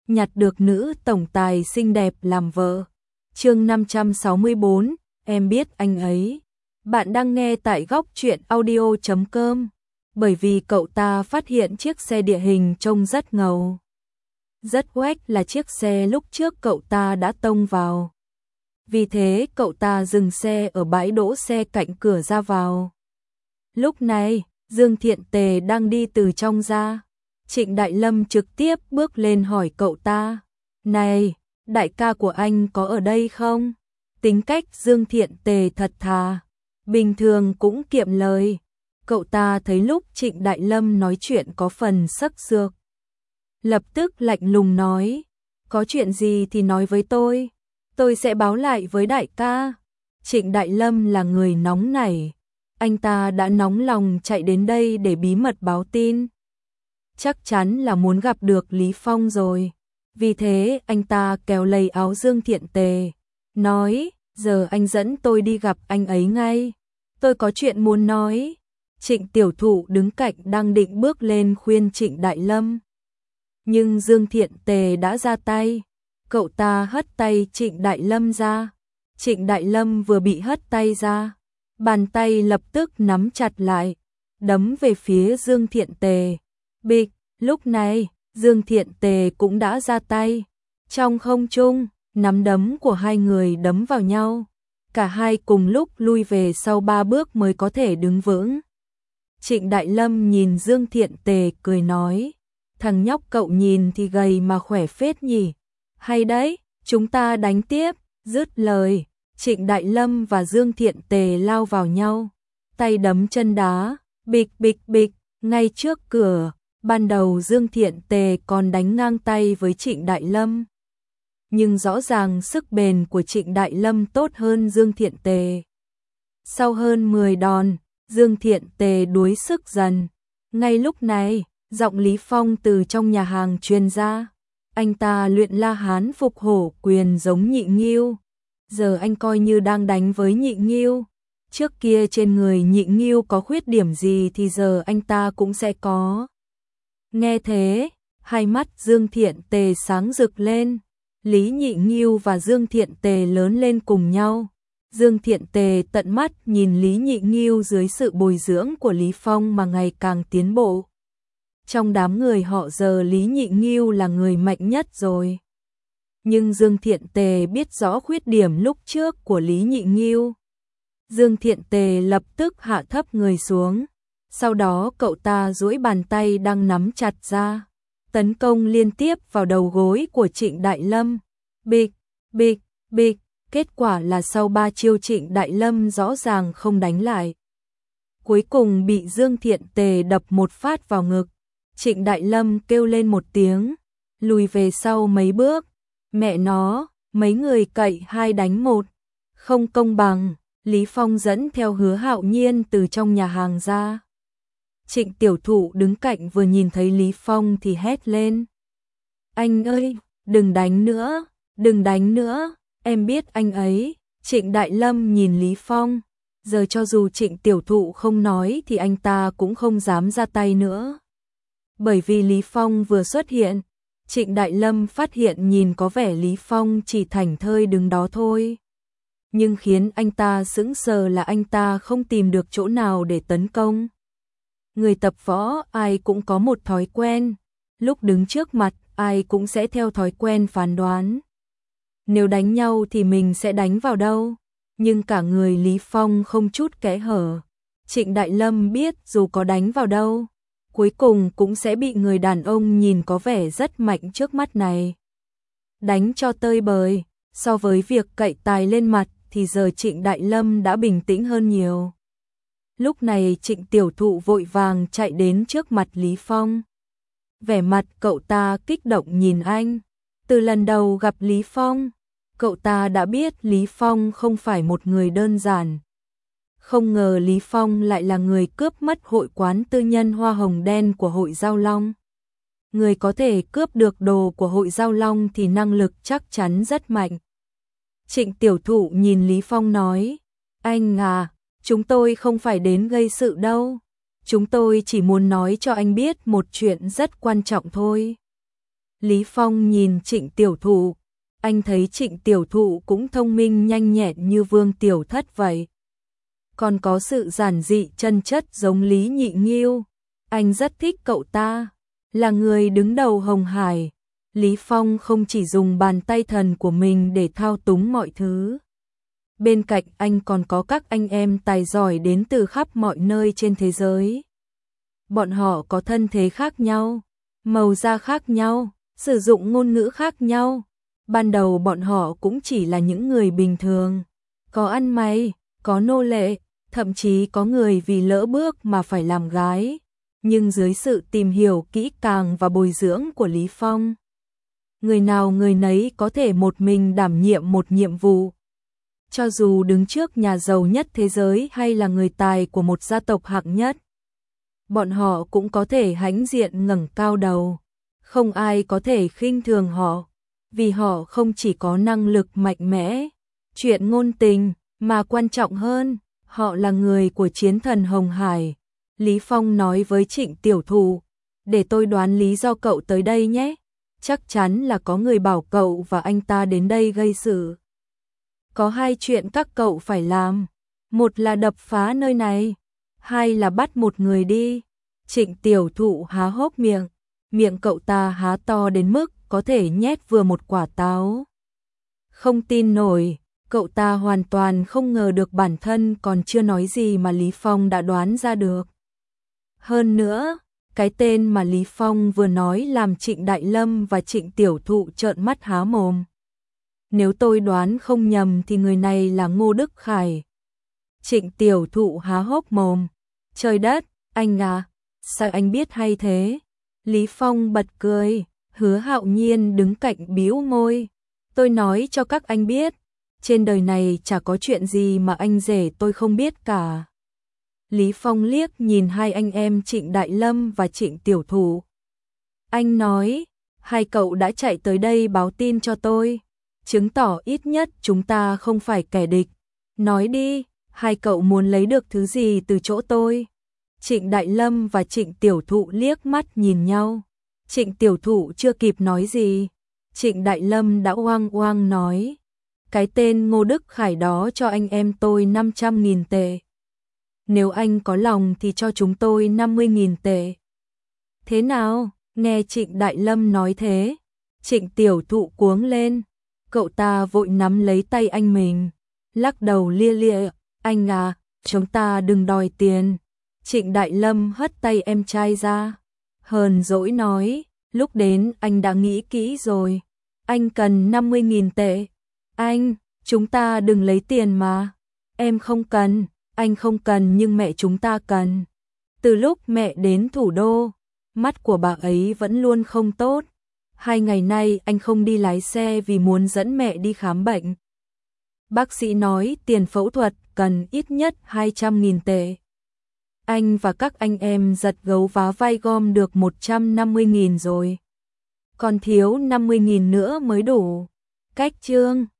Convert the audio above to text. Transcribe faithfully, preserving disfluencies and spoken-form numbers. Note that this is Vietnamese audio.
nhặt được nữ tổng tài xinh đẹp làm vợ. Chương năm trăm sáu mươi bốn, em biết anh ấy. Bạn đang nghe tại góc truyện audio chấm com. Bởi vì cậu ta phát hiện chiếc xe địa hình trông rất ngầu. Rất oách là chiếc xe lúc trước cậu ta đã tông vào. Vì thế cậu ta dừng xe ở bãi đỗ xe cạnh cửa ra vào. Lúc này, Dương Thiện Tề đang đi từ trong ra. Trịnh Đại Lâm trực tiếp bước lên hỏi cậu ta. Này, đại ca của anh có ở đây không? Tính cách Dương Thiện Tề thật thà. Bình thường cũng kiệm lời. Cậu ta thấy lúc Trịnh Đại Lâm nói chuyện có phần sắc sược. Lập tức lạnh lùng nói. Có chuyện gì thì nói với tôi. Tôi sẽ báo lại với đại ca. Trịnh Đại Lâm là người nóng nảy. Anh ta đã nóng lòng chạy đến đây để bí mật báo tin. Chắc chắn là muốn gặp được Lý Phong rồi. Vì thế anh ta kéo lấy áo Dương Thiện Tề. Nói, giờ anh dẫn tôi đi gặp anh ấy ngay. Tôi có chuyện muốn nói. Trịnh Tiểu Thụ đứng cạnh đang định bước lên khuyên Trịnh Đại Lâm. Nhưng Dương Thiện Tề đã ra tay. Cậu ta hất tay Trịnh Đại Lâm ra. Trịnh Đại Lâm vừa bị hất tay ra. Bàn tay lập tức nắm chặt lại. Đấm về phía Dương Thiện Tề. Bịch, lúc này, Dương Thiện Tề cũng đã ra tay. Trong không trung, nắm đấm của hai người đấm vào nhau. Cả hai cùng lúc lui về sau ba bước mới có thể đứng vững. Trịnh Đại Lâm nhìn Dương Thiện Tề cười nói. Thằng nhóc cậu nhìn thì gầy mà khỏe phết nhỉ. Hay đấy, chúng ta đánh tiếp. Dứt lời, Trịnh Đại Lâm và Dương Thiện Tề lao vào nhau. Tay đấm chân đá, bịch bịch bịch, ngay trước cửa. Ban đầu Dương Thiện Tề còn đánh ngang tay với Trịnh Đại Lâm. Nhưng rõ ràng sức bền của Trịnh Đại Lâm tốt hơn Dương Thiện Tề. Sau hơn mười đòn, Dương Thiện Tề đuối sức dần. Ngay lúc này, giọng Lý Phong từ trong nhà hàng truyền ra. Anh ta luyện La Hán phục hổ quyền giống Nhị Nghiêu. Giờ anh coi như đang đánh với Nhị Nghiêu. Trước kia trên người Nhị Nghiêu có khuyết điểm gì thì giờ anh ta cũng sẽ có. Nghe thế, hai mắt Dương Thiện Tề sáng rực lên. Lý Nhị Nghiêu và Dương Thiện Tề lớn lên cùng nhau. Dương Thiện Tề tận mắt nhìn Lý Nhị Nghiêu dưới sự bồi dưỡng của Lý Phong mà ngày càng tiến bộ. Trong đám người họ giờ Lý Nhị Nghiêu là người mạnh nhất rồi. Nhưng Dương Thiện Tề biết rõ khuyết điểm lúc trước của Lý Nhị Nghiêu. Dương Thiện Tề lập tức hạ thấp người xuống. Sau đó cậu ta duỗi bàn tay đang nắm chặt ra. Tấn công liên tiếp vào đầu gối của Trịnh Đại Lâm. Bịch, bịch, bịch. Kết quả là sau ba chiêu Trịnh Đại Lâm rõ ràng không đánh lại. Cuối cùng bị Dương Thiện Tề đập một phát vào ngực. Trịnh Đại Lâm kêu lên một tiếng. Lùi về sau mấy bước. Mẹ nó, mấy người cậy hai đánh một. Không công bằng. Lý Phong dẫn theo Hứa Hạo Nhiên từ trong nhà hàng ra. Trịnh Tiểu Thụ đứng cạnh vừa nhìn thấy Lý Phong thì hét lên. Anh ơi, đừng đánh nữa, đừng đánh nữa, em biết anh ấy. Trịnh Đại Lâm nhìn Lý Phong. Giờ cho dù Trịnh Tiểu Thụ không nói thì anh ta cũng không dám ra tay nữa. Bởi vì Lý Phong vừa xuất hiện, Trịnh Đại Lâm phát hiện nhìn có vẻ Lý Phong chỉ thảnh thơi đứng đó thôi. Nhưng khiến anh ta sững sờ là anh ta không tìm được chỗ nào để tấn công. Người tập võ ai cũng có một thói quen, lúc đứng trước mặt ai cũng sẽ theo thói quen phán đoán. Nếu đánh nhau thì mình sẽ đánh vào đâu, nhưng cả người Lý Phong không chút kẽ hở. Trịnh Đại Lâm biết dù có đánh vào đâu, cuối cùng cũng sẽ bị người đàn ông nhìn có vẻ rất mạnh trước mắt này đánh cho tơi bời. So với việc cậy tài lên mặt thì giờ Trịnh Đại Lâm đã bình tĩnh hơn nhiều. Lúc này Trịnh Tiểu Thụ vội vàng chạy đến trước mặt Lý Phong. Vẻ mặt cậu ta kích động nhìn anh. Từ lần đầu gặp Lý Phong, cậu ta đã biết Lý Phong không phải một người đơn giản. Không ngờ Lý Phong lại là người cướp mất hội quán tư nhân Hoa Hồng Đen của Hội Giao Long. Người có thể cướp được đồ của Hội Giao Long thì năng lực chắc chắn rất mạnh. Trịnh Tiểu Thụ nhìn Lý Phong nói, anh à, chúng tôi không phải đến gây sự đâu. Chúng tôi chỉ muốn nói cho anh biết một chuyện rất quan trọng thôi. Lý Phong nhìn Trịnh Tiểu Thụ, anh thấy Trịnh Tiểu Thụ cũng thông minh nhanh nhẹn như Vương Tiểu Thất vậy. Còn có sự giản dị chân chất giống Lý Nhị Nghiêu. Anh rất thích cậu ta, là người đứng đầu Hồng Hải. Lý Phong không chỉ dùng bàn tay thần của mình để thao túng mọi thứ. Bên cạnh anh còn có các anh em tài giỏi đến từ khắp mọi nơi trên thế giới. Bọn họ có thân thế khác nhau, màu da khác nhau, sử dụng ngôn ngữ khác nhau. Ban đầu bọn họ cũng chỉ là những người bình thường, có ăn mày, có nô lệ, thậm chí có người vì lỡ bước mà phải làm gái. Nhưng dưới sự tìm hiểu kỹ càng và bồi dưỡng của Lý Phong, người nào người nấy có thể một mình đảm nhiệm một nhiệm vụ. Cho dù đứng trước nhà giàu nhất thế giới hay là người tài của một gia tộc hạng nhất, bọn họ cũng có thể hãnh diện ngẩng cao đầu. Không ai có thể khinh thường họ, vì họ không chỉ có năng lực mạnh mẽ, chuyện ngôn tình, mà quan trọng hơn, họ là người của chiến thần Hồng Hải. Lý Phong nói với Trịnh Tiểu Thụ, để tôi đoán lý do cậu tới đây nhé. Chắc chắn là có người bảo cậu và anh ta đến đây gây sự. Có hai chuyện các cậu phải làm. Một là đập phá nơi này, hai là bắt một người đi. Trịnh Tiểu Thụ há hốc miệng, miệng cậu ta há to đến mức có thể nhét vừa một quả táo. Không tin nổi, cậu ta hoàn toàn không ngờ được bản thân còn chưa nói gì mà Lý Phong đã đoán ra được. Hơn nữa, cái tên mà Lý Phong vừa nói làm Trịnh Đại Lâm và Trịnh Tiểu Thụ trợn mắt há mồm. Nếu tôi đoán không nhầm thì người này là Ngô Đức Khải. Trịnh Tiểu Thụ há hốc mồm. Trời đất, anh à, sao anh biết hay thế? Lý Phong bật cười, Hứa Hạo Nhiên đứng cạnh bĩu môi. Tôi nói cho các anh biết, trên đời này chả có chuyện gì mà anh rể tôi không biết cả. Lý Phong liếc nhìn hai anh em Trịnh Đại Lâm và Trịnh Tiểu Thụ. Anh nói, hai cậu đã chạy tới đây báo tin cho tôi, chứng tỏ ít nhất chúng ta không phải kẻ địch. Nói đi, hai cậu muốn lấy được thứ gì từ chỗ tôi? Trịnh Đại Lâm và Trịnh Tiểu Thụ liếc mắt nhìn nhau. Trịnh Tiểu Thụ chưa kịp nói gì, Trịnh Đại Lâm đã oang oang nói, cái tên Ngô Đức Khải đó cho anh em tôi năm trăm nghìn tệ. Nếu anh có lòng thì cho chúng tôi năm mươi nghìn tệ. Thế nào? Nghe Trịnh Đại Lâm nói thế, Trịnh Tiểu Thụ cuống lên. Cậu ta vội nắm lấy tay anh mình, lắc đầu lia lịa. Anh à, chúng ta đừng đòi tiền. Trịnh Đại Lâm hất tay em trai ra, hờn dỗi nói, lúc đến anh đã nghĩ kỹ rồi. Anh cần năm mươi nghìn tệ. Anh, chúng ta đừng lấy tiền mà. Em không cần, anh không cần nhưng mẹ chúng ta cần. Từ lúc mẹ đến thủ đô, mắt của bà ấy vẫn luôn không tốt. Hai ngày nay anh không đi lái xe vì muốn dẫn mẹ đi khám bệnh. Bác sĩ nói tiền phẫu thuật cần ít nhất hai trăm nghìn tệ. Anh và các anh em giật gấu vá vai gom được một trăm năm mươi nghìn rồi. Còn thiếu năm mươi nghìn nữa mới đủ. Cách chương